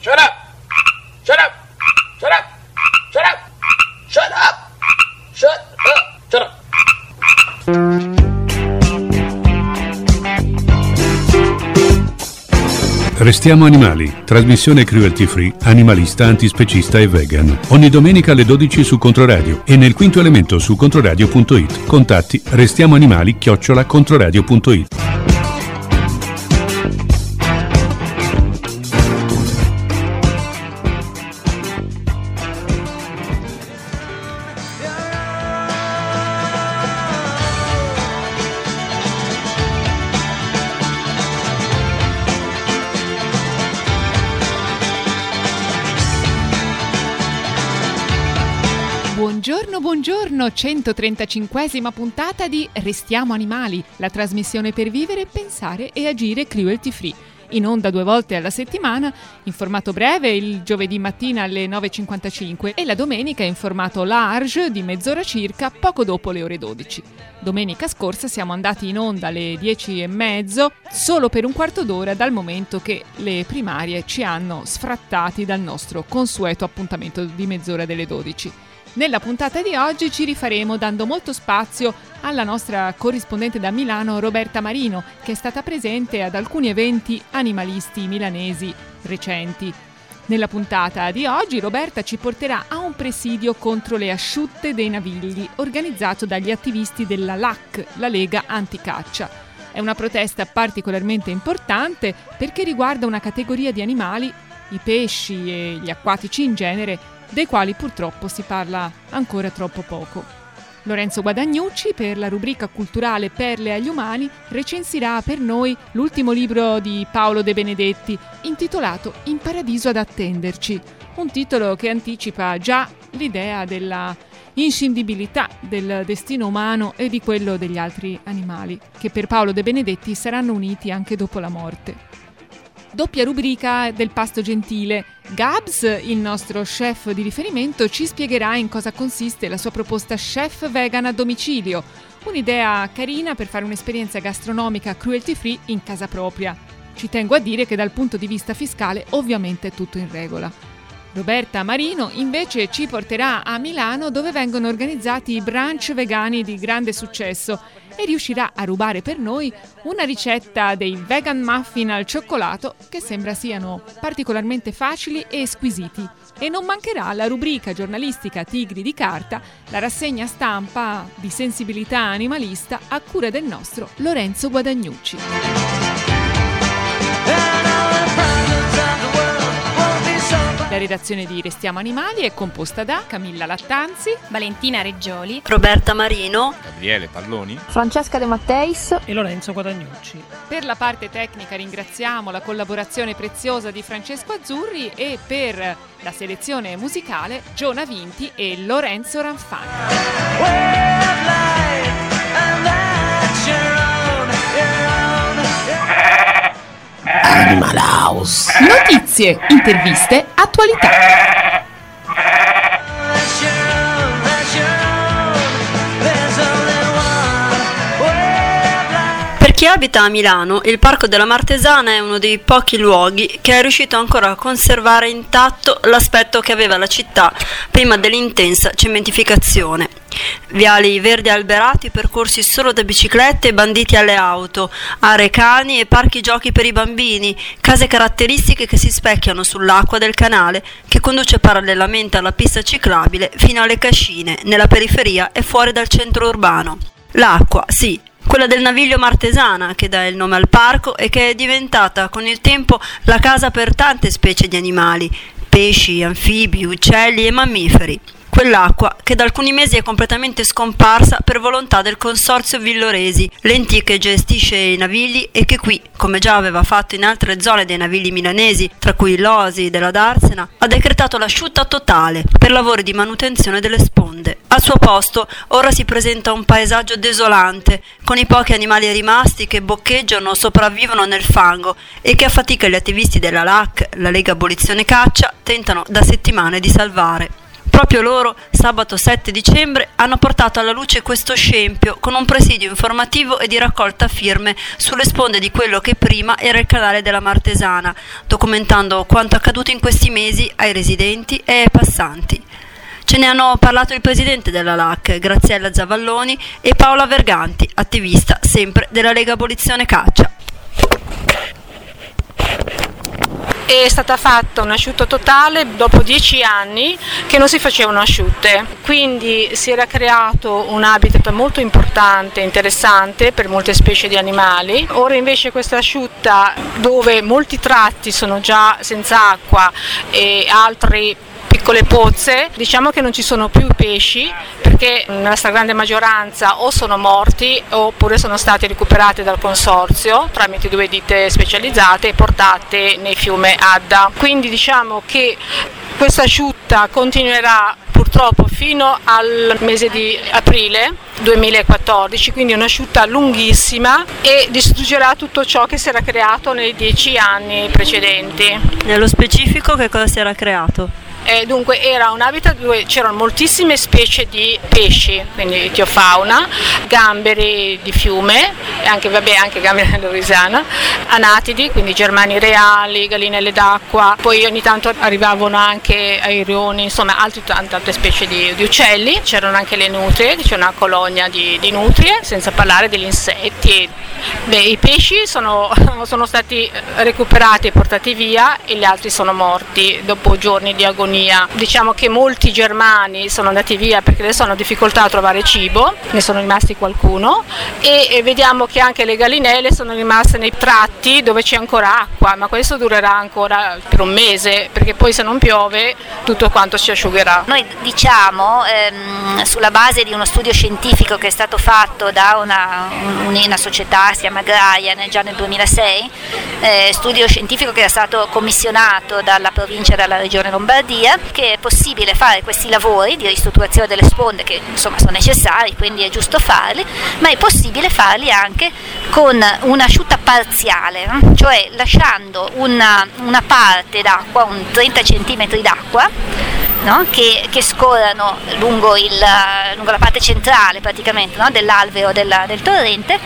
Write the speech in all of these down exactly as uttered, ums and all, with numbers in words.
Shut up! Shut up! Shut up! Shut up! Shut up! Shut up! Shut up! Restiamo animali, trasmissione cruelty free, animalista, antispecista e vegan. Ogni domenica alle dodici su Controradio e nel quinto elemento su controradio punto it. Contatti restiamoanimali chiocciola controradio punto it. Buongiorno, buongiorno, centotrentacinquesima puntata di Restiamo Animali, la trasmissione per vivere, pensare e agire cruelty free. In onda due volte alla settimana, in formato breve il giovedì mattina alle nove e cinquantacinque e la domenica in formato large di mezz'ora circa, poco dopo le ore dodici. Domenica scorsa siamo andati in onda alle dieci e mezzo, solo per un quarto d'ora dal momento che le primarie ci hanno sfrattati dal nostro consueto appuntamento di mezz'ora delle dodici. Nella puntata di oggi ci rifaremo dando molto spazio alla nostra corrispondente da Milano Roberta Marino, che è stata presente ad alcuni eventi animalisti milanesi recenti. Nella puntata di oggi Roberta ci porterà a un presidio contro le asciutte dei navigli organizzato dagli attivisti della L A C, la Lega Anticaccia. È una protesta particolarmente importante perché riguarda una categoria di animali, i pesci e gli acquatici in genere, dei quali purtroppo si parla ancora troppo poco. Lorenzo Guadagnucci, per la rubrica culturale Perle agli umani, recensirà per noi l'ultimo libro di Paolo De Benedetti, intitolato In paradiso ad attenderci, un titolo che anticipa già l'idea della inscindibilità del destino umano e di quello degli altri animali, che per Paolo De Benedetti saranno uniti anche dopo la morte. Doppia rubrica del pasto gentile. Gabs, il nostro chef di riferimento, ci spiegherà in cosa consiste la sua proposta chef vegan a domicilio, un'idea carina per fare un'esperienza gastronomica cruelty free in casa propria. Ci tengo a dire che dal punto di vista fiscale ovviamente è tutto in regola. Roberta Marino invece ci porterà a Milano, dove vengono organizzati i brunch vegani di grande successo, e riuscirà a rubare per noi una ricetta dei vegan muffin al cioccolato che sembra siano particolarmente facili e squisiti. E non mancherà la rubrica giornalistica Tigri di carta, la rassegna stampa di sensibilità animalista a cura del nostro Lorenzo Guadagnucci. La redazione di Restiamo Animali è composta da Camilla Lattanzi, Valentina Reggioli, Roberta Marino, Gabriele Palloni, Francesca De Matteis e Lorenzo Guadagnucci. Per la parte tecnica ringraziamo la collaborazione preziosa di Francesco Azzurri e per la selezione musicale Giona Vinti e Lorenzo Ranfani. Animal House. Notizie, interviste, attualità. Per chi abita a Milano, il Parco della Martesana è uno dei pochi luoghi che è riuscito ancora a conservare intatto l'aspetto che aveva la città prima dell'intensa cementificazione. Viali verdi alberati percorsi solo da biciclette e banditi alle auto, aree cani e parchi giochi per i bambini, case caratteristiche che si specchiano sull'acqua del canale che conduce parallelamente alla pista ciclabile fino alle cascine, nella periferia e fuori dal centro urbano. L'acqua, sì, quella del Naviglio Martesana, che dà il nome al parco e che è diventata con il tempo la casa per tante specie di animali, pesci, anfibi, uccelli e mammiferi. Quell'acqua che da alcuni mesi è completamente scomparsa per volontà del Consorzio Villoresi, l'ente che gestisce i navigli e che qui, come già aveva fatto in altre zone dei navigli milanesi, tra cui l'Osi della Darsena, ha decretato l'asciutta totale per lavori di manutenzione delle sponde. Al suo posto ora si presenta un paesaggio desolante, con i pochi animali rimasti che boccheggiano o sopravvivono nel fango e che a fatica gli attivisti della L A C, la Lega Abolizione Caccia, tentano da settimane di salvare. proprio loro, sabato sette dicembre, hanno portato alla luce questo scempio con un presidio informativo e di raccolta firme sulle sponde di quello che prima era il canale della Martesana, documentando quanto accaduto in questi mesi ai residenti e ai passanti. Ce ne hanno parlato il presidente della L A C, Graziella Zavalloni, e Paola Verganti, attivista sempre della Lega Abolizione Caccia. È stata fatta un'asciutta totale dopo dieci anni che non si facevano asciutte, quindi si era creato un habitat molto importante e interessante per molte specie di animali. Ora invece questa asciutta, dove molti tratti sono già senza acqua e altri piccole pozze, diciamo che non ci sono più pesci, perché nella stragrande maggioranza o sono morti oppure sono stati recuperati dal consorzio tramite due ditte specializzate e portate nei fiume Adda. Quindi diciamo che questa asciutta continuerà purtroppo fino al mese di aprile duemilaquattordici, quindi un'asciutta lunghissima, e distruggerà tutto ciò che si era creato nei dieci anni precedenti. Nello specifico che cosa si era creato? Eh, dunque era un habitat dove c'erano moltissime specie di pesci, quindi tiofauna, gamberi di fiume, e anche, vabbè, anche gamberi dell'Orisana, anatidi, quindi germani reali, gallinelle d'acqua, poi ogni tanto arrivavano anche airioni, insomma altre, tante altre specie di, di uccelli, c'erano anche le nutrie, c'è una colonia di, di nutrie, senza parlare degli insetti. Beh, i pesci sono, sono stati recuperati e portati via, e gli altri sono morti dopo giorni di agonia. Diciamo che molti germani sono andati via perché adesso hanno difficoltà a trovare cibo, ne sono rimasti qualcuno, e, e vediamo che anche le gallinelle sono rimaste nei tratti dove c'è ancora acqua, ma questo durerà ancora per un mese, perché poi se non piove tutto quanto si asciugherà. Noi diciamo, ehm, sulla base di uno studio scientifico che è stato fatto da una, una società, si chiama Graia, già nel duemilasei, eh, studio scientifico che è stato commissionato dalla provincia e dalla regione Lombardia, che è possibile fare questi lavori di ristrutturazione delle sponde, che insomma sono necessari, quindi è giusto farli, ma è possibile farli anche con un'asciutta parziale, cioè lasciando una, una parte d'acqua, un trenta centimetri d'acqua, no? che, che scorrano lungo, il, lungo la parte centrale praticamente, no? dell'alveo della, del torrente,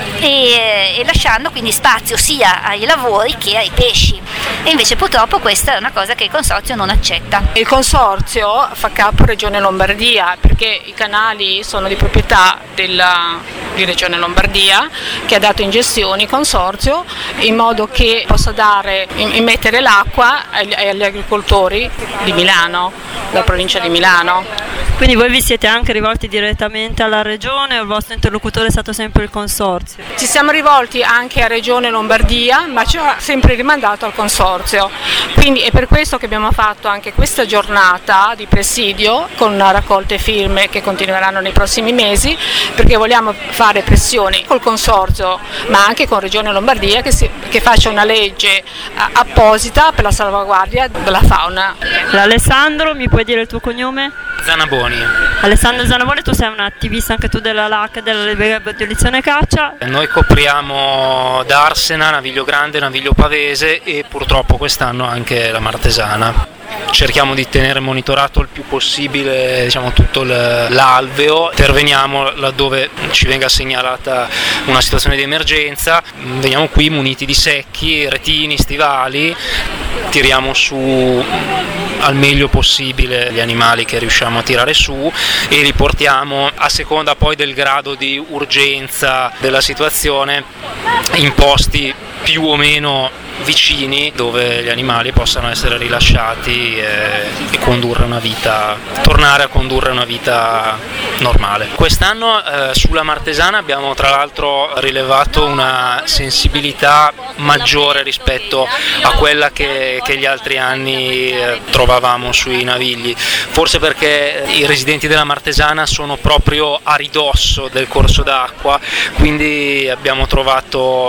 e, e lasciando quindi spazio sia ai lavori che ai pesci. E invece purtroppo questa è una cosa che il consorzio non accetta. Il consorzio fa capo Regione Lombardia, perché i canali sono di proprietà della, di Regione Lombardia, che ha dato in gestione il consorzio in modo che possa dare, immettere l'acqua agli, agli agricoltori di Milano, della provincia di Milano. Quindi voi vi siete anche rivolti direttamente alla Regione, o il vostro interlocutore è stato sempre il consorzio? Ci siamo rivolti anche a Regione Lombardia, ma ci ha sempre rimandato al consorzio. Quindi è per questo che abbiamo fatto anche questa giornata di presidio con raccolte firme che continueranno nei prossimi mesi, perché vogliamo fare pressioni col consorzio, ma anche con Regione Lombardia, che, si, che faccia una legge apposita per la salvaguardia della fauna. Alessandro, mi puoi dire il tuo cognome? Zanaboni. Alessandro Zanaboni, tu sei un attivista anche tu della L A C, della Lega Abolizione Caccia. Noi copriamo Darsena, Naviglio Grande, Naviglio Pavese e purtroppo quest'anno anche la Martesana. Cerchiamo di tenere monitorato il più possibile, diciamo, tutto l'alveo, interveniamo laddove ci venga segnalata una situazione di emergenza, veniamo qui muniti di secchi, retini, stivali, tiriamo su al meglio possibile gli animali che riusciamo a tirare su e li portiamo, a seconda poi del grado di urgenza della situazione, in posti più o meno vicini dove gli animali possano essere rilasciati e, e condurre una vita, tornare a condurre una vita normale. Quest'anno eh, sulla Martesana abbiamo tra l'altro rilevato una sensibilità maggiore rispetto a quella che, che gli altri anni eh, trovavamo sui navigli, forse perché i residenti della Martesana sono proprio a ridosso del corso d'acqua, quindi abbiamo trovato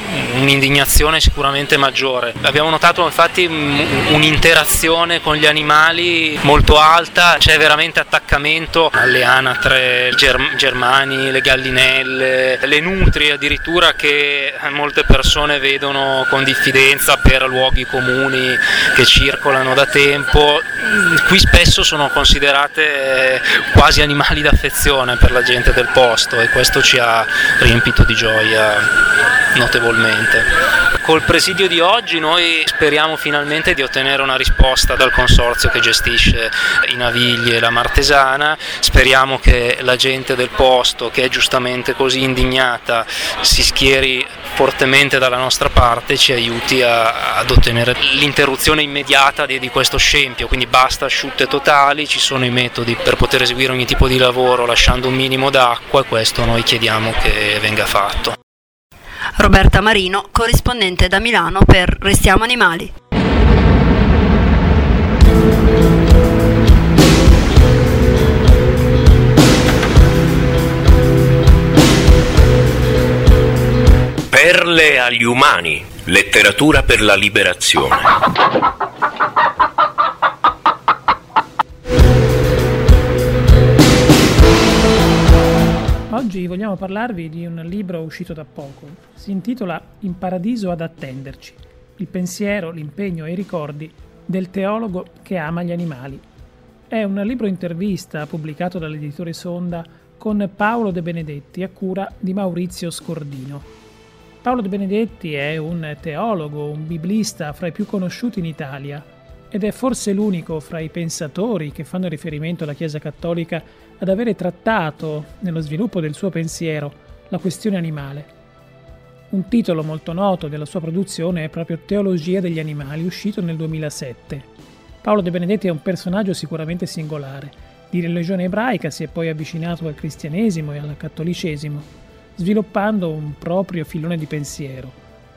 un'indignazione sicuramente maggiore. Abbiamo notato infatti un'interazione con gli animali molto alta, c'è veramente attaccamento alle anatre, germ- germani, le gallinelle, le nutrie addirittura, che molte persone vedono con diffidenza per luoghi comuni che circolano da tempo. Qui spesso sono considerate quasi animali d'affezione per la gente del posto, e questo ci ha riempito di gioia notevolmente. Col presidio di oggi noi speriamo finalmente di ottenere una risposta dal consorzio che gestisce i Navigli e la Martesana. Speriamo che la gente del posto, che è giustamente così indignata, si schieri fortemente dalla nostra parte e ci aiuti a, ad ottenere l'interruzione immediata di, di questo scempio. Quindi basta asciutte totali, ci sono i metodi per poter eseguire ogni tipo di lavoro lasciando un minimo d'acqua, e questo noi chiediamo che venga fatto. Roberta Marino, corrispondente da Milano per Restiamo Animali. Perle agli umani, letteratura per la liberazione. Oggi vogliamo parlarvi di un libro uscito da poco. Si intitola In paradiso ad attenderci, il pensiero, l'impegno e i ricordi del teologo che ama gli animali. È un libro intervista pubblicato dall'editore Sonda con Paolo De Benedetti a cura di Maurizio Scordino. Paolo De Benedetti è un teologo, un biblista fra i più conosciuti in Italia, ed è forse l'unico fra i pensatori che fanno riferimento alla Chiesa Cattolica ad avere trattato, nello sviluppo del suo pensiero, la questione animale. Un titolo molto noto della sua produzione è proprio Teologia degli animali, uscito nel duemilasette. Paolo De Benedetti è un personaggio sicuramente singolare. Di religione ebraica si è poi avvicinato al cristianesimo e al cattolicesimo, sviluppando un proprio filone di pensiero.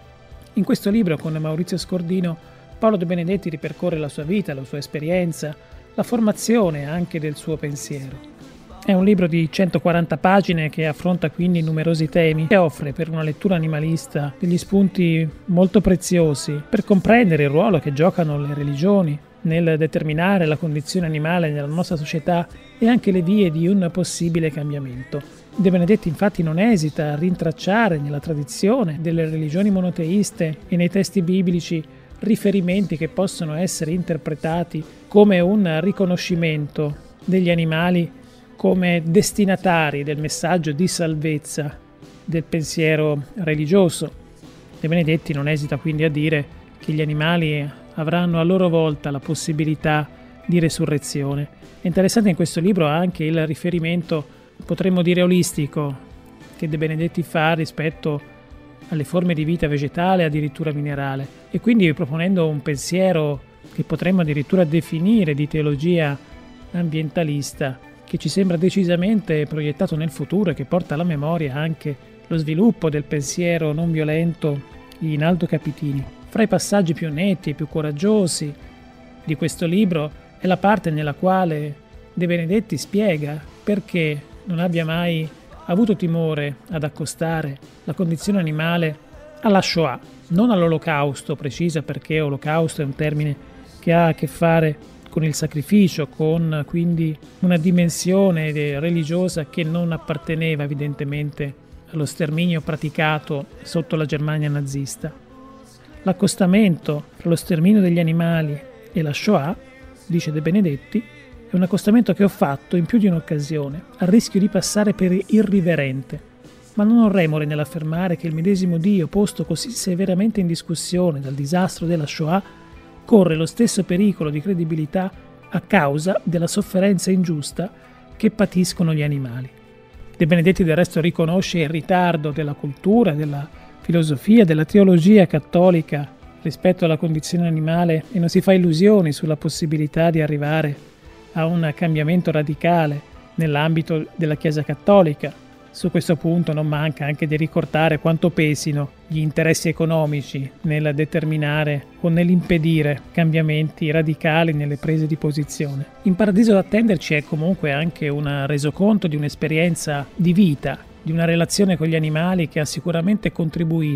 In questo libro, con Maurizio Scordino, Paolo De Benedetti ripercorre la sua vita, la sua esperienza, la formazione anche del suo pensiero. È un libro di centoquaranta pagine che affronta quindi numerosi temi e offre per una lettura animalista degli spunti molto preziosi per comprendere il ruolo che giocano le religioni nel determinare la condizione animale nella nostra società e anche le vie di un possibile cambiamento. De Benedetti infatti non esita a rintracciare nella tradizione delle religioni monoteiste e nei testi biblici riferimenti che possono essere interpretati come un riconoscimento degli animali come destinatari del messaggio di salvezza del pensiero religioso. De Benedetti non esita quindi a dire che gli animali avranno a loro volta la possibilità di resurrezione. È interessante in questo libro anche il riferimento, potremmo dire olistico, che De Benedetti fa rispetto alle forme di vita vegetale, addirittura minerale, e quindi proponendo un pensiero che potremmo addirittura definire di teologia ambientalista, che ci sembra decisamente proiettato nel futuro e che porta alla memoria anche lo sviluppo del pensiero non violento in Aldo Capitini. Fra i passaggi più netti e più coraggiosi di questo libro è la parte nella quale De Benedetti spiega perché non abbia mai avuto timore ad accostare la condizione animale alla Shoah, non all'olocausto, precisa perché olocausto è un termine che ha a che fare con il sacrificio, con quindi una dimensione religiosa che non apparteneva evidentemente allo sterminio praticato sotto la Germania nazista. L'accostamento tra lo sterminio degli animali e la Shoah, dice De Benedetti, è un accostamento che ho fatto in più di un'occasione, a rischio di passare per irriverente, ma non ho remore nell'affermare che il medesimo Dio, posto così severamente in discussione dal disastro della Shoah, corre lo stesso pericolo di credibilità a causa della sofferenza ingiusta che patiscono gli animali. De Benedetti del resto riconosce il ritardo della cultura, della filosofia, della teologia cattolica rispetto alla condizione animale e non si fa illusioni sulla possibilità di arrivare a un cambiamento radicale nell'ambito della Chiesa cattolica. Su questo punto non manca anche di ricordare quanto pesino gli interessi economici nel determinare o nell'impedire cambiamenti radicali nelle prese di posizione. In Paradiso ad attenderci è comunque anche un resoconto di un'esperienza di vita, di una relazione con gli animali che ha sicuramente contribuito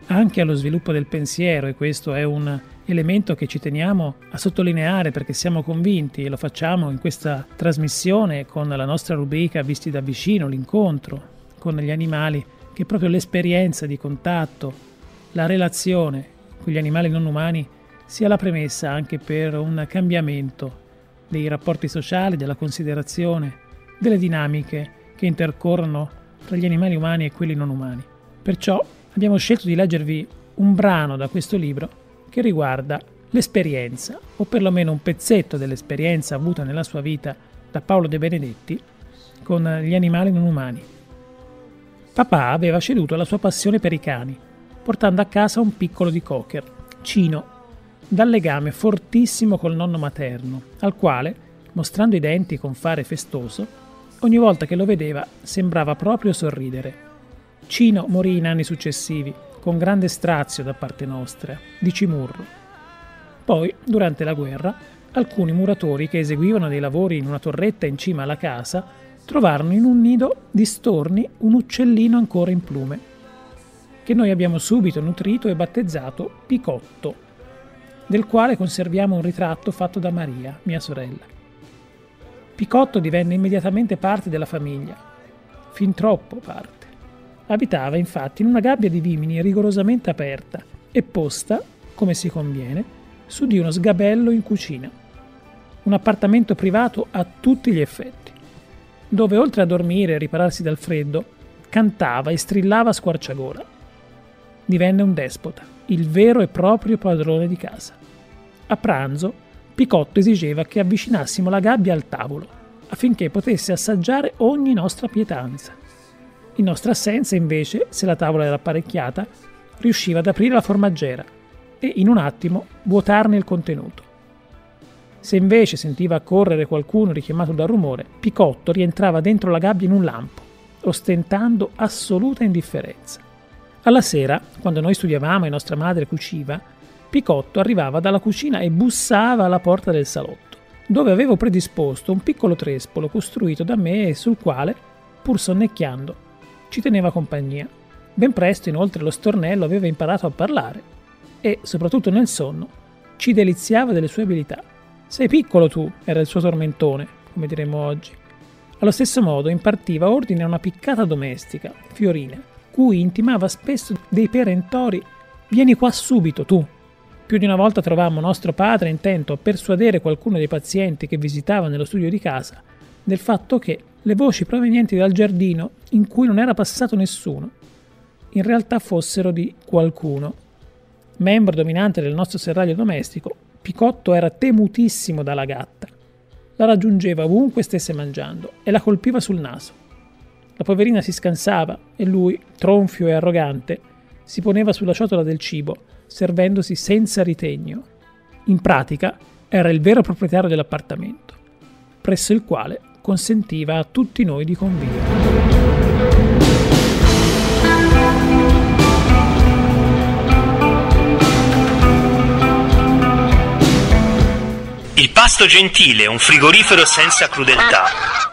anche allo sviluppo del pensiero, e questo è un elemento che ci teniamo a sottolineare perché siamo convinti, e lo facciamo in questa trasmissione con la nostra rubrica Visti da vicino, l'incontro con gli animali, che proprio l'esperienza di contatto, la relazione con gli animali non umani sia la premessa anche per un cambiamento dei rapporti sociali, della considerazione, delle dinamiche che intercorrono tra gli animali umani e quelli non umani. Perciò abbiamo scelto di leggervi un brano da questo libro che riguarda l'esperienza, o perlomeno un pezzetto dell'esperienza avuta nella sua vita da Paolo De Benedetti con gli animali non umani. Papà aveva ceduto alla sua passione per i cani, portando a casa un piccolo di cocker, Cino, dal legame fortissimo col nonno materno, al quale, mostrando i denti con fare festoso, ogni volta che lo vedeva sembrava proprio sorridere. Cino morì in anni successivi, con grande strazio da parte nostra, di Cimurro. Poi, durante la guerra, alcuni muratori che eseguivano dei lavori in una torretta in cima alla casa trovarono in un nido di storni un uccellino ancora in plume, che noi abbiamo subito nutrito e battezzato Picotto, del quale conserviamo un ritratto fatto da Maria, mia sorella. Picotto divenne immediatamente parte della famiglia, fin troppo parte. Abitava infatti in una gabbia di vimini rigorosamente aperta e posta, come si conviene, su di uno sgabello in cucina. Un appartamento privato a tutti gli effetti, dove oltre a dormire e ripararsi dal freddo, cantava e strillava a squarciagola. Divenne un despota, il vero e proprio padrone di casa. A pranzo, Picotto esigeva che avvicinassimo la gabbia al tavolo, affinché potesse assaggiare ogni nostra pietanza. In nostra assenza, invece, se la tavola era apparecchiata, riusciva ad aprire la formaggera e, in un attimo, vuotarne il contenuto. Se invece sentiva accorrere qualcuno richiamato dal rumore, Picotto rientrava dentro la gabbia in un lampo, ostentando assoluta indifferenza. Alla sera, quando noi studiavamo e nostra madre cuciva, Picotto arrivava dalla cucina e bussava alla porta del salotto, dove avevo predisposto un piccolo trespolo costruito da me e sul quale, pur sonnecchiando, ci teneva compagnia. Ben presto, inoltre, lo stornello aveva imparato a parlare e, soprattutto nel sonno, ci deliziava delle sue abilità. «Sei piccolo tu», era il suo tormentone, come diremmo oggi. Allo stesso modo impartiva ordine a una piccata domestica, Fiorina, cui intimava spesso dei perentori «Vieni qua subito, tu!». Più di una volta trovammo nostro padre intento a persuadere qualcuno dei pazienti che visitava nello studio di casa del fatto che le voci provenienti dal giardino, in cui non era passato nessuno, in realtà fossero di qualcuno. Membro dominante del nostro serraglio domestico, Picotto era temutissimo dalla gatta. La raggiungeva ovunque stesse mangiando e la colpiva sul naso. La poverina si scansava e lui, tronfio e arrogante, si poneva sulla ciotola del cibo, servendosi senza ritegno. In pratica era il vero proprietario dell'appartamento, presso il quale consentiva a tutti noi di convivere. Il pasto gentile, un frigorifero senza crudeltà.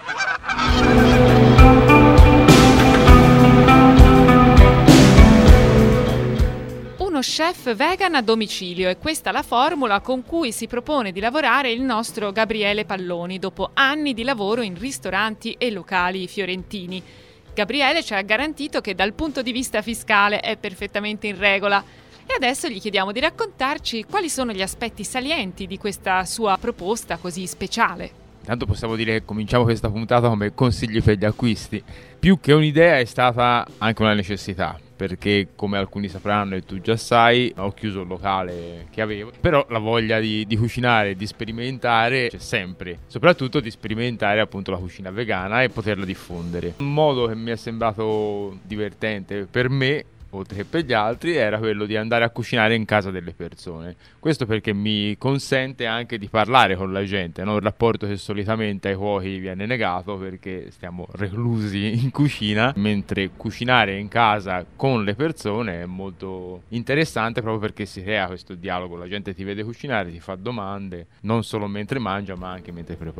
Uno chef vegan a domicilio, è questa la formula con cui si propone di lavorare il nostro Gabriele Palloni dopo anni di lavoro in ristoranti e locali fiorentini. Gabriele ci ha garantito che dal punto di vista fiscale è perfettamente in regola e adesso gli chiediamo di raccontarci quali sono gli aspetti salienti di questa sua proposta così speciale. Intanto possiamo dire che cominciamo questa puntata come consigli per gli acquisti. Più che un'idea è stata anche una necessità, perché come alcuni sapranno e tu già sai, ho chiuso il locale che avevo, però la voglia di, di cucinare, di sperimentare c'è sempre, soprattutto di sperimentare appunto la cucina vegana e poterla diffondere. Un modo che mi è sembrato divertente per me, oltre che per gli altri, era quello di andare a cucinare in casa delle persone. Questo perché mi consente anche di parlare con la gente, no? Un rapporto che solitamente ai cuochi viene negato perché stiamo reclusi in cucina, mentre cucinare in casa con le persone è molto interessante proprio perché si crea questo dialogo, la gente ti vede cucinare, ti fa domande, non solo mentre mangia ma anche mentre prepari.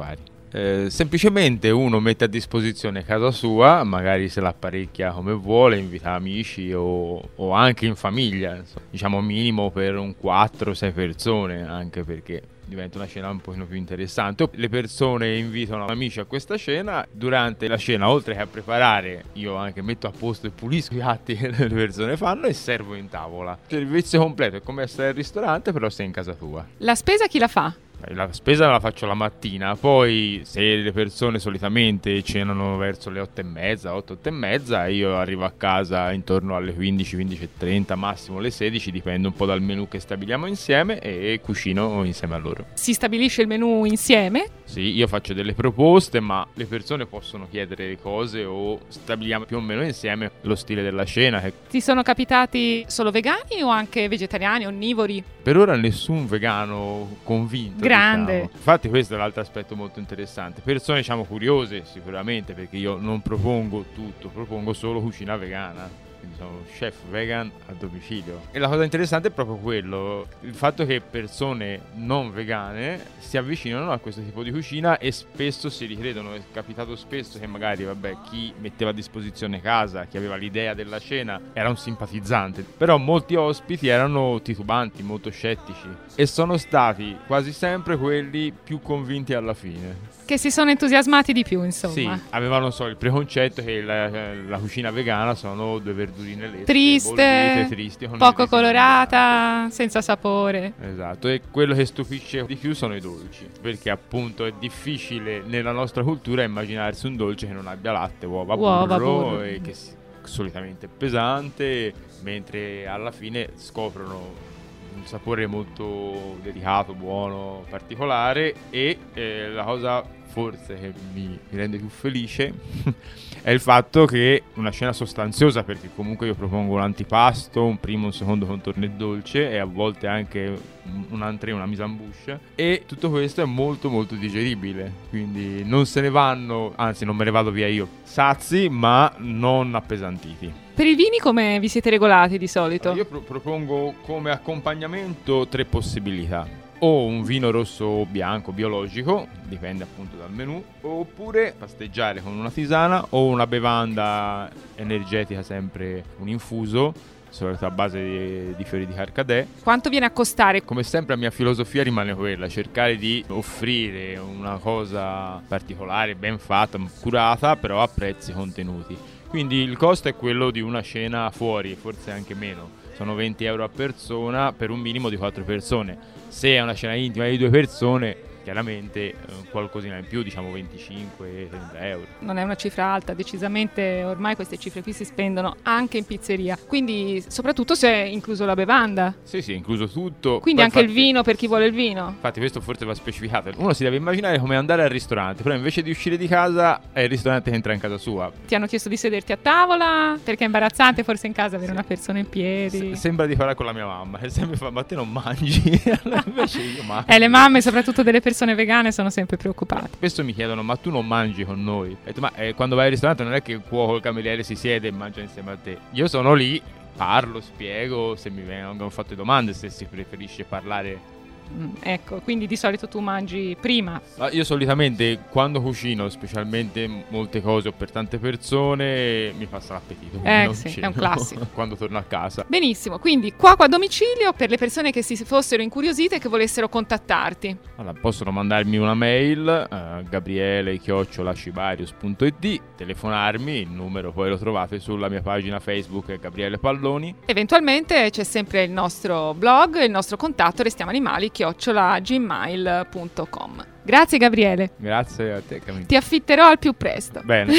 Eh, semplicemente uno mette a disposizione casa sua, magari se l'apparecchia come vuole, invita amici o, o anche in famiglia, insomma, diciamo minimo per un quattro sei persone, anche perché diventa una cena un pochino più interessante. Le persone invitano amici a questa cena. Durante la cena, oltre che a preparare, io anche metto a posto e pulisco i piatti che le persone fanno e servo in tavola. Cioè, il servizio completo è come essere al ristorante, però sei in casa tua. La spesa chi la fa? La spesa la faccio la mattina, poi se le persone solitamente cenano verso le otto e mezza, otto, otto e mezza, io arrivo a casa intorno alle quindici, quindici e trenta, massimo le sedici, dipende un po' dal menù che stabiliamo insieme, e cucino insieme a loro. Si stabilisce il menù insieme? Sì, io faccio delle proposte, ma le persone possono chiedere le cose o stabiliamo più o meno insieme lo stile della cena. Ti sono capitati solo vegani o anche vegetariani, onnivori? Per ora nessun vegano convinto. Grande. Diciamo. Infatti questo è l'altro aspetto molto interessante. Persone diciamo curiose sicuramente, perché io non propongo tutto, propongo solo cucina vegana. Quindi sono chef vegan a domicilio. E la cosa interessante è proprio quello, il fatto che persone non vegane si avvicinano a questo tipo di cucina e spesso si ricredono. È capitato spesso che magari vabbè chi metteva a disposizione casa, chi aveva l'idea della cena era un simpatizzante, però molti ospiti erano titubanti, molto scettici, e sono stati quasi sempre quelli più convinti alla fine, che si sono entusiasmati di più, insomma. Sì, avevano so, il preconcetto che la, la cucina vegana sono due verdurine lesse, triste, bollite, tristi, poco colorata, senza sapore. Esatto, e quello che stupisce di più sono i dolci, perché appunto è difficile nella nostra cultura immaginarsi un dolce che non abbia latte, uova, uova burro, burro, e che si, solitamente è pesante, mentre alla fine scoprono un sapore molto delicato, buono, particolare. E eh, la cosa forse che mi, mi rende più felice è il fatto che una cena sostanziosa, perché comunque io propongo un antipasto, un primo, un secondo contorno e dolce, e a volte anche un entrée, una mise en bouche, e tutto questo è molto molto digeribile, quindi non se ne vanno, anzi non me ne vado via io sazi, ma non appesantiti. Per i vini come vi siete regolati di solito? Io pro- propongo come accompagnamento tre possibilità: o un vino rosso o bianco biologico, dipende appunto dal menù, oppure pasteggiare con una tisana o una bevanda energetica, sempre un infuso, solito a base di, di fiori di carcadè. Quanto viene a costare? Come sempre la mia filosofia rimane quella, cercare di offrire una cosa particolare, ben fatta, curata, però a prezzi contenuti. Quindi il costo è quello di una cena fuori, forse anche meno. Sono venti euro a persona per un minimo di quattro persone. Se è una cena intima di due persone, chiaramente eh, qualcosina in più, diciamo venticinque trenta euro. Non è una cifra alta, decisamente ormai queste cifre qui si spendono anche in pizzeria, quindi soprattutto se è incluso la bevanda. Sì, sì, incluso tutto. Quindi poi anche infatti, il vino per chi vuole il vino. Infatti questo forse va specificato. Uno si deve immaginare come andare al ristorante, però invece di uscire di casa è il ristorante che entra in casa sua. Ti hanno chiesto di sederti a tavola? Perché è imbarazzante forse in casa avere sì. una persona in piedi. S- sembra di parlare con la mia mamma, che sempre fa ma te non mangi? Invece io mangio. Eh, le mamme, soprattutto delle persone vegane, sono sempre preoccupate. Spesso mi chiedono ma tu non mangi con noi? Ho detto, ma eh, quando vai al ristorante non è che il cuoco, il cameriere si siede e mangia insieme a te. Io sono lì, parlo, spiego, se mi vengono fatte domande, se si preferisce parlare. Mm, ecco, quindi di solito tu mangi prima. Io solitamente quando cucino, specialmente molte cose o per tante persone, mi passa l'appetito. Eh sì, è un classico. Quando torno a casa. Benissimo, quindi Cuoco a domicilio per le persone che si fossero incuriosite e che volessero contattarti. Allora, possono mandarmi una mail a gabriele chiocciola cibarius punto it, telefonarmi, il numero poi lo trovate sulla mia pagina Facebook Gabriele Palloni. Eventualmente c'è sempre il nostro blog, il nostro contatto Restiamo Animali chiocciola gmail punto com. Grazie Gabriele. Grazie a te Camilla. Ti affitterò al più presto. Bene.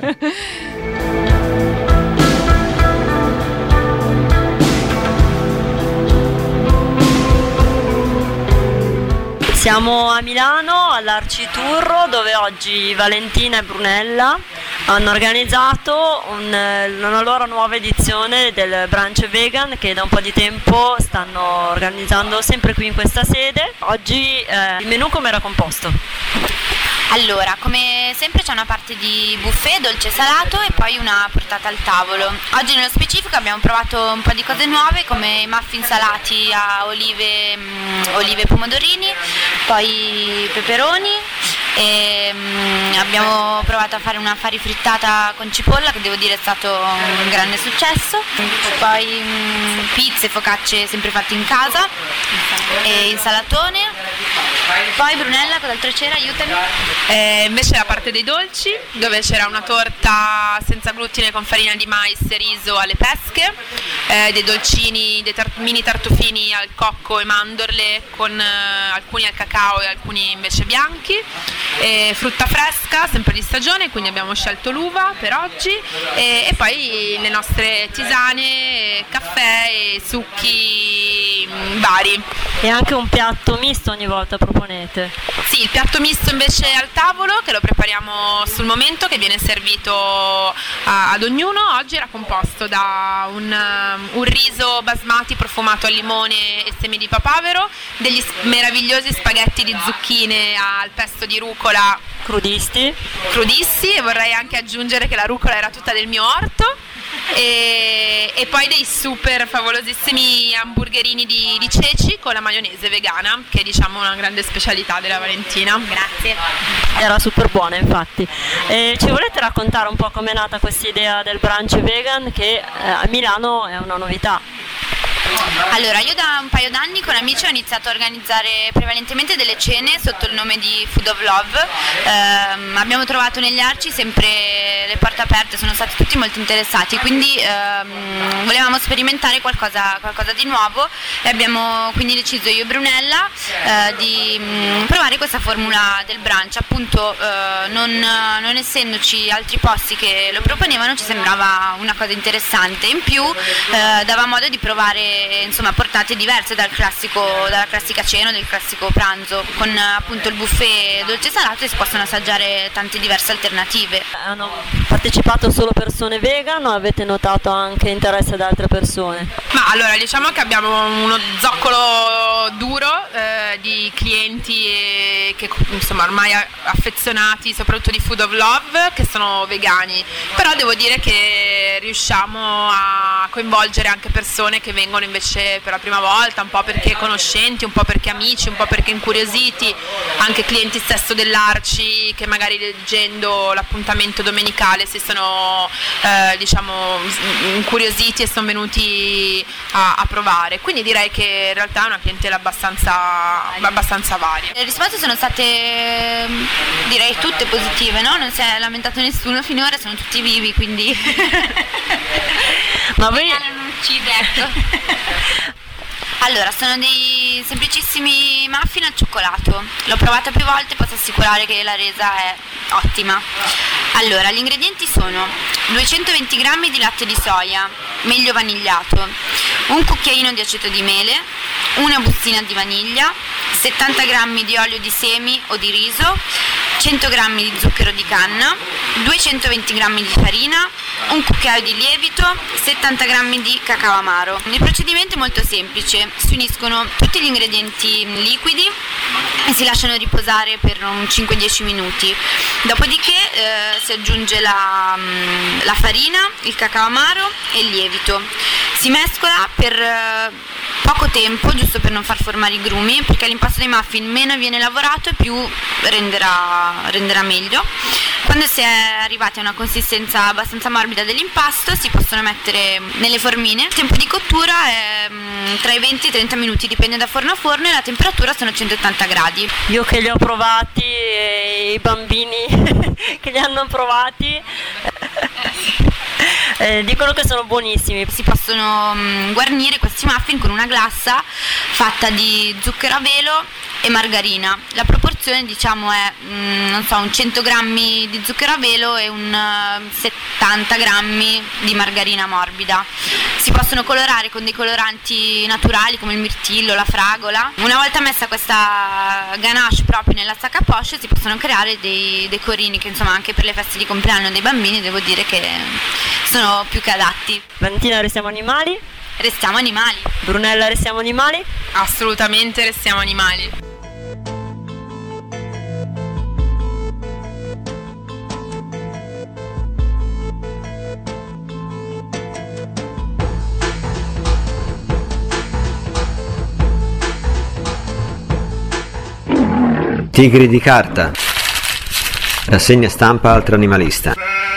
Siamo a Milano all'Arciturro, dove oggi Valentina e Brunella hanno organizzato un, una loro nuova edizione del brunch vegan che da un po' di tempo stanno organizzando sempre qui in questa sede. Oggi eh, il menù come era composto? Allora, come sempre c'è una parte di buffet, dolce salato e poi una portata al tavolo. Oggi nello specifico abbiamo provato un po' di cose nuove come muffin salati a olive, mh, olive e pomodorini, poi peperoni, e um, abbiamo provato a fare una farifrittata con cipolla che devo dire è stato un grande successo, poi um, pizze, focacce sempre fatte in casa e insalatone. Poi Brunella, cos'altro c'era? Aiutami. Eh, invece la parte dei dolci, dove c'era una torta senza glutine con farina di mais e riso alle pesche, eh, dei dolcini, dei tar- mini tartufini al cocco e mandorle con eh, alcuni al cacao e alcuni invece bianchi, e frutta fresca sempre di stagione, quindi abbiamo scelto l'uva per oggi, e, e poi le nostre tisane, caffè e succhi mh, vari. E anche un piatto misto ogni volta proponete? Sì, il piatto misto invece al tavolo, che lo prepariamo sul momento, che viene servito a, ad ognuno. Oggi era composto da un, um, un riso basmati profumato al limone e semi di papavero, degli s- meravigliosi spaghetti di zucchine al pesto di rucola crudisti, crudissi, e vorrei anche aggiungere che la rucola era tutta del mio orto. E, e poi dei super favolosissimi hamburgerini di, di ceci con la maionese vegana, che è diciamo una grande specialità della Valentina. Grazie. Era super buona, infatti. E ci volete raccontare un po' com'è nata questa idea del brunch vegan, che eh, a Milano è una novità? Allora, io da un paio d'anni con amici ho iniziato a organizzare prevalentemente delle cene sotto il nome di Food of Love. Ehm, abbiamo trovato negli Arci sempre le porte aperte, sono stati tutti molto interessati, quindi ehm, volevamo sperimentare qualcosa, qualcosa di nuovo, e abbiamo quindi deciso io e Brunella eh, di mh, provare questa formula del brunch. Appunto eh, non, non essendoci altri posti che lo proponevano, ci sembrava una cosa interessante. In più eh, dava modo di provare insomma portate diverse dal classico, dalla classica cena, del classico pranzo. Con appunto il buffet dolce e salato si possono assaggiare tante diverse alternative. Hanno partecipato solo persone vegan o avete notato anche interesse da altre persone? Ma allora diciamo che abbiamo uno zoccolo duro eh, di clienti e che insomma ormai affezionati soprattutto di Food of Love, che sono vegani, però devo dire che riusciamo a coinvolgere anche persone che vengono invece per la prima volta, un po' perché conoscenti, un po' perché amici, un po' perché incuriositi, anche clienti stesso dell'Arci che magari leggendo l'appuntamento domenicale si sono eh, diciamo incuriositi e sono venuti a, a provare, quindi direi che in realtà è una clientela abbastanza, abbastanza varia. Le risposte sono state direi tutte positive, no? Non si è lamentato nessuno finora, sono tutti vivi, quindi ma voi non uccide, ecco. Allora, sono dei semplicissimi muffin al cioccolato. L'ho provata più volte, posso assicurare che la resa è ottima. Allora, gli ingredienti sono duecentoventi grammi di latte di soia, meglio vanigliato, un cucchiaino di aceto di mele, una bustina di vaniglia, settanta grammi di olio di semi o di riso, cento grammi di zucchero di canna, duecentoventi grammi di farina, un cucchiaio di lievito, settanta grammi di cacao amaro. Il procedimento è molto semplice, si uniscono tutti gli ingredienti liquidi e si lasciano riposare per un cinque dieci minuti. Dopodiché eh, si aggiunge la, la farina, il cacao amaro e il lievito. Si mescola per eh, poco tempo, giusto per non far formare i grumi, perché l'impasto dei muffin meno viene lavorato e più renderà, renderà meglio. Quando si è arrivati a una consistenza abbastanza morbida dell'impasto, si possono mettere nelle formine. Il tempo di cottura è mh, tra i venti e i trenta minuti, dipende da forno a forno, e la temperatura sono centottanta gradi. Io che li ho provati e i bambini che li hanno provati eh, dicono che sono buonissimi. Si possono mh, guarnire questi muffin con una glassa fatta di zucchero a velo e margarina. La proporzione diciamo è mh, non so, un cento grammi di zucchero a velo e un uh, settanta grammi di margarina morbida. Si possono colorare con dei coloranti naturali come il mirtillo, la fragola. Una volta messa questa ganache proprio nella sacca poche, si possono creare dei decorini che insomma anche per le feste di compleanno dei bambini devo dire che sono più che adatti. Valentina, restiamo animali? Restiamo animali. Brunella, restiamo animali? Assolutamente restiamo animali. Tigri di carta. Rassegna stampa Altro Animalista.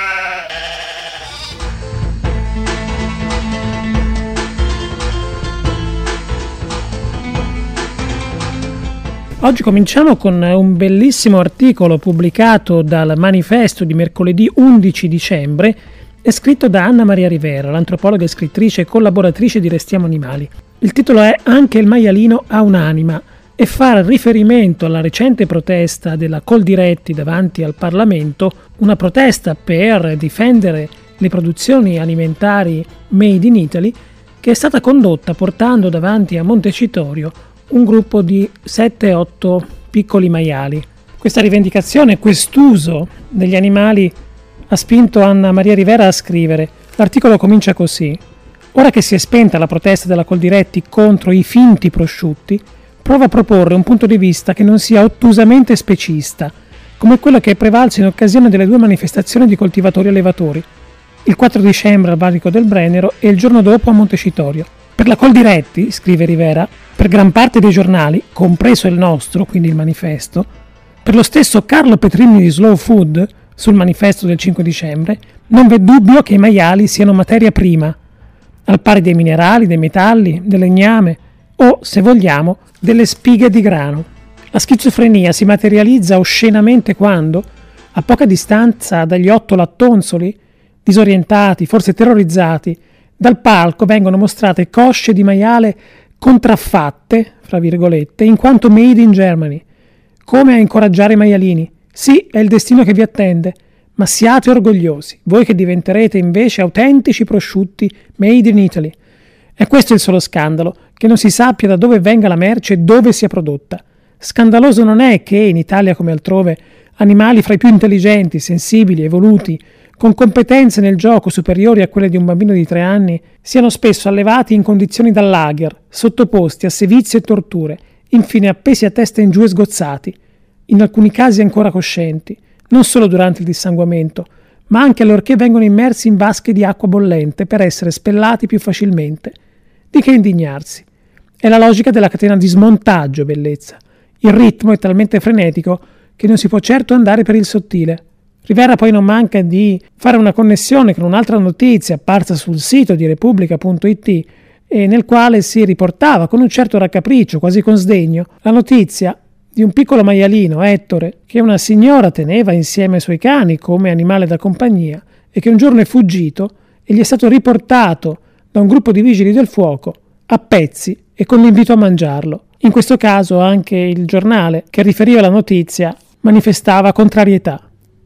Oggi cominciamo con un bellissimo articolo pubblicato dal Manifesto di mercoledì undici dicembre e scritto da Anna Maria Rivera, l'antropologa e scrittrice e collaboratrice di Restiamo Animali. Il titolo è Anche il maialino ha un'anima e fa riferimento alla recente protesta della Coldiretti davanti al Parlamento, una protesta per difendere le produzioni alimentari made in Italy, che è stata condotta portando davanti a Montecitorio un gruppo di sette otto piccoli maiali. Questa rivendicazione, quest'uso degli animali ha spinto Anna Maria Rivera a scrivere. L'articolo comincia così: ora che si è spenta la protesta della Coldiretti contro i finti prosciutti, prova a proporre un punto di vista che non sia ottusamente specista, come quello che è prevalso in occasione delle due manifestazioni di coltivatori allevatori, il quattro dicembre al Valico del Brennero e il giorno dopo a Montecitorio. Per la Coldiretti, scrive Rivera, per gran parte dei giornali, compreso il nostro, quindi il Manifesto, per lo stesso Carlo Petrini di Slow Food, sul Manifesto del cinque dicembre, non v'è dubbio che i maiali siano materia prima, al pari dei minerali, dei metalli, del legname o, se vogliamo, delle spighe di grano. La schizofrenia si materializza oscenamente quando, a poca distanza dagli otto lattonzoli, disorientati, forse terrorizzati, dal palco vengono mostrate cosce di maiale contraffatte, fra virgolette, in quanto made in Germany, come a incoraggiare i maialini. Sì, è il destino che vi attende, ma siate orgogliosi, voi che diventerete invece autentici prosciutti made in Italy. E questo è il solo scandalo, che non si sappia da dove venga la merce e dove sia prodotta. Scandaloso non è che, in Italia come altrove, animali fra i più intelligenti, sensibili, evoluti, con competenze nel gioco superiori a quelle di un bambino di tre anni, siano spesso allevati in condizioni da lager, sottoposti a sevizie e torture, infine appesi a testa in giù e sgozzati, in alcuni casi ancora coscienti, non solo durante il dissanguamento, ma anche allorché vengono immersi in vasche di acqua bollente per essere spellati più facilmente. Di che indignarsi? È la logica della catena di smontaggio, bellezza. Il ritmo è talmente frenetico che non si può certo andare per il sottile. Rivera poi non manca di fare una connessione con un'altra notizia apparsa sul sito di Repubblica punto it e nel quale si riportava con un certo raccapriccio, quasi con sdegno, la notizia di un piccolo maialino, Ettore, che una signora teneva insieme ai suoi cani come animale da compagnia e che un giorno è fuggito e gli è stato riportato da un gruppo di vigili del fuoco a pezzi e con l'invito a mangiarlo. In questo caso anche il giornale che riferiva la notizia manifestava contrarietà.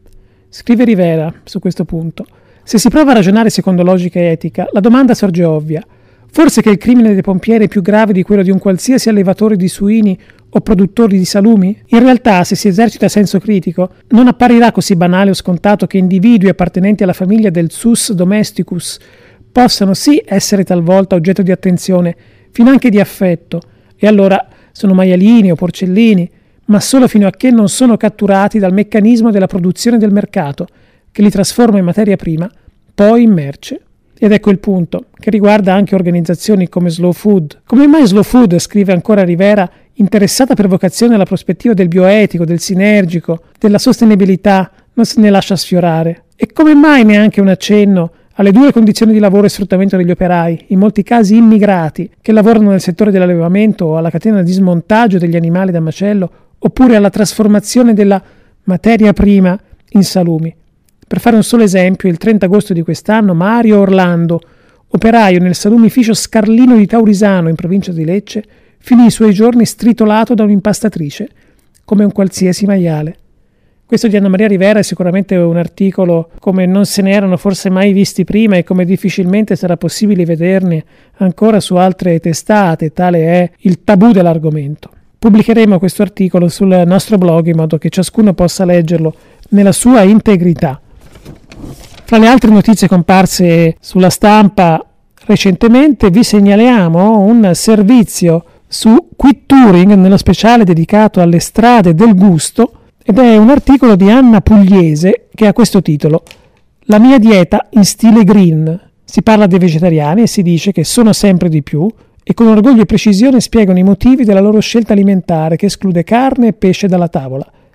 Scrive Rivera su questo punto: se si prova a ragionare secondo logica e etica, la domanda sorge ovvia. Forse che il crimine dei pompieri è più grave di quello di un qualsiasi allevatore di suini o produttori di salumi? In realtà, se si esercita senso critico, non apparirà così banale o scontato che individui appartenenti alla famiglia del sus domesticus possano sì essere talvolta oggetto di attenzione, finanche di affetto, e allora sono maialini o porcellini, ma solo fino a che non sono catturati dal meccanismo della produzione del mercato, che li trasforma in materia prima, poi in merce. Ed ecco il punto, che riguarda anche organizzazioni come Slow Food. Come mai Slow Food, scrive ancora Rivera, interessata per vocazione alla prospettiva del bioetico, del sinergico, della sostenibilità, non se ne lascia sfiorare? E come mai neanche un accenno alle dure condizioni di lavoro e sfruttamento degli operai, in molti casi immigrati, che lavorano nel settore dell'allevamento o alla catena di smontaggio degli animali da macello, oppure alla trasformazione della materia prima in salumi? Per fare un solo esempio, il trenta agosto di quest'anno Mario Orlando, operaio nel salumificio Scarlino di Taurisano in provincia di Lecce, finì i suoi giorni stritolato da un'impastatrice, come un qualsiasi maiale. Questo di Anna Maria Rivera è sicuramente un articolo come non se ne erano forse mai visti prima e come difficilmente sarà possibile vederne ancora su altre testate, tale è il tabù dell'argomento. Pubblicheremo questo articolo sul nostro blog in modo che ciascuno possa leggerlo nella sua integrità. Fra le altre notizie comparse sulla stampa recentemente vi segnaliamo un servizio su Quick Touring, nello speciale dedicato alle strade del gusto, ed è un articolo di Anna Pugliese che ha questo titolo: La mia dieta in stile green. Si parla dei vegetariani e si dice che sono sempre di più e con orgoglio e precisione spiegano i motivi della loro scelta alimentare che esclude carne e pesce dalla tavola.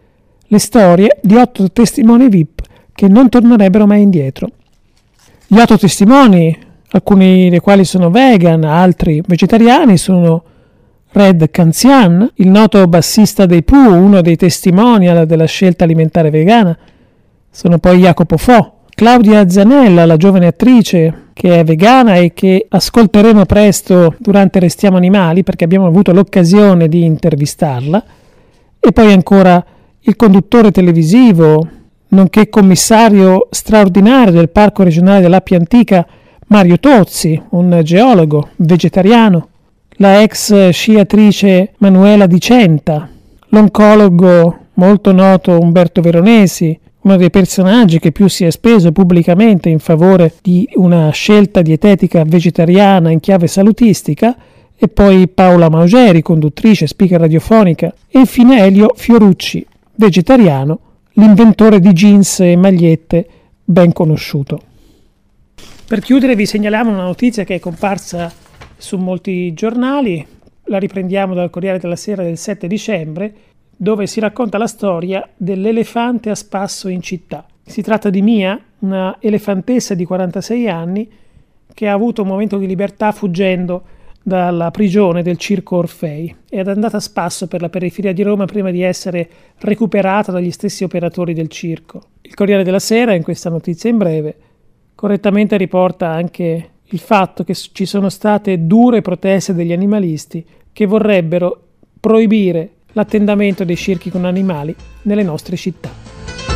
le storie di otto testimoni V I P che non tornerebbero mai indietro. Gli otto testimoni, alcuni dei quali sono vegan, altri vegetariani, sono Red Kanzian, il noto bassista dei Pooh, uno dei testimonial della scelta alimentare vegana. Sono poi Jacopo Fo, Claudia Zanella, la giovane attrice che è vegana e che ascolteremo presto durante Restiamo Animali perché abbiamo avuto l'occasione di intervistarla, e poi ancora il conduttore televisivo, nonché commissario straordinario del Parco regionale dell'Appia Antica, Mario Tozzi, un geologo vegetariano, la ex sciatrice Manuela Di Centa, l'oncologo molto noto Umberto Veronesi, uno dei personaggi che più si è speso pubblicamente in favore di una scelta dietetica vegetariana in chiave salutistica, e poi Paola Maugeri, conduttrice, speaker radiofonica, e infine Elio Fiorucci, vegetariano, l'inventore di jeans e magliette ben conosciuto. Per chiudere vi segnaliamo una notizia che è comparsa su molti giornali, la riprendiamo dal Corriere della Sera del sette dicembre, dove si racconta la storia dell'elefante a spasso in città. Si tratta di Mia, una elefantessa di quarantasei anni che ha avuto un momento di libertà fuggendo dalla prigione del Circo Orfei. È andata a spasso per la periferia di Roma prima di essere recuperata dagli stessi operatori del circo. Il Corriere della Sera, in questa notizia in breve, correttamente riporta anche il fatto che ci sono state dure proteste degli animalisti che vorrebbero proibire l'attendamento dei circhi con animali nelle nostre città.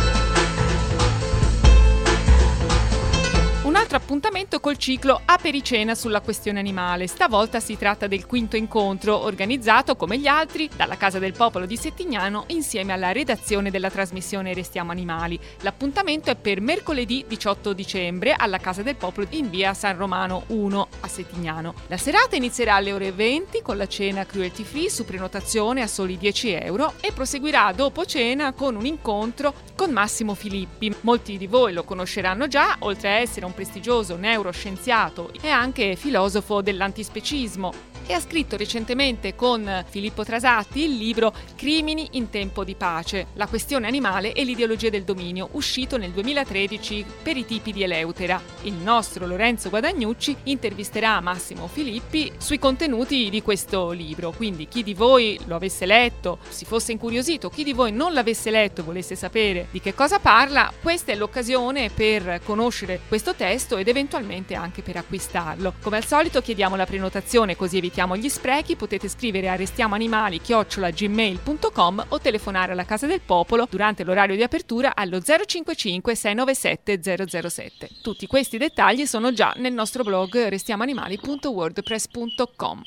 Un altro appuntamento col ciclo Apericena sulla questione animale. Stavolta si tratta del quinto incontro, organizzato come gli altri dalla Casa del Popolo di Settignano insieme alla redazione della trasmissione Restiamo Animali. L'appuntamento è per mercoledì diciotto dicembre alla Casa del Popolo in via San Romano uno a Settignano. La serata inizierà alle ore venti con la cena cruelty free su prenotazione a soli dieci euro e proseguirà dopo cena con un incontro con Massimo Filippi. Molti di voi lo conosceranno già, oltre a essere un prestigioso neuroscienziato e anche filosofo dell'antispecismo, e ha scritto recentemente con Filippo Trasatti il libro Crimini in tempo di pace, la questione animale e l'ideologia del dominio, uscito nel duemilatredici per i tipi di Eleutera. Il nostro Lorenzo Guadagnucci intervisterà Massimo Filippi sui contenuti di questo libro, quindi chi di voi lo avesse letto, si fosse incuriosito, chi di voi non l'avesse letto e volesse sapere di che cosa parla, questa è l'occasione per conoscere questo testo ed eventualmente anche per acquistarlo. Come al solito chiediamo la prenotazione così evitiamo gli sprechi. Potete scrivere a restiamoanimali chiocciola gmail punto com o telefonare alla Casa del Popolo durante l'orario di apertura allo zero cinquantacinque sei novantasette zero zero sette. Tutti questi dettagli sono già nel nostro blog restiamoanimali punto wordpress punto com.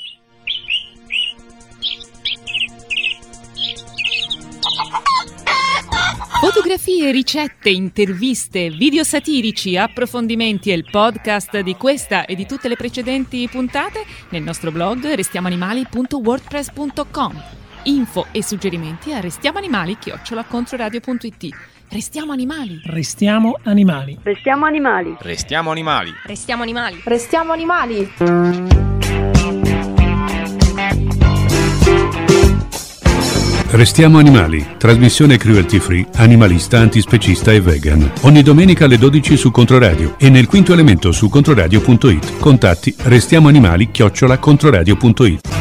Fotografie, ricette, interviste, video satirici, approfondimenti e il podcast di questa e di tutte le precedenti puntate nel nostro blog restiamoanimali punto wordpress punto com. Info e suggerimenti a restiamoanimali chiocciola controradio punto it. Restiamo animali. Restiamo animali. Restiamo animali. Restiamo animali. Restiamo animali. Restiamo animali. Restiamo Animali, trasmissione cruelty free, animalista, antispecista e vegan. Ogni domenica alle dodici su Controradio e nel quinto elemento su controradio punto it. Contatti restiamoanimali chiocciola controradio punto it.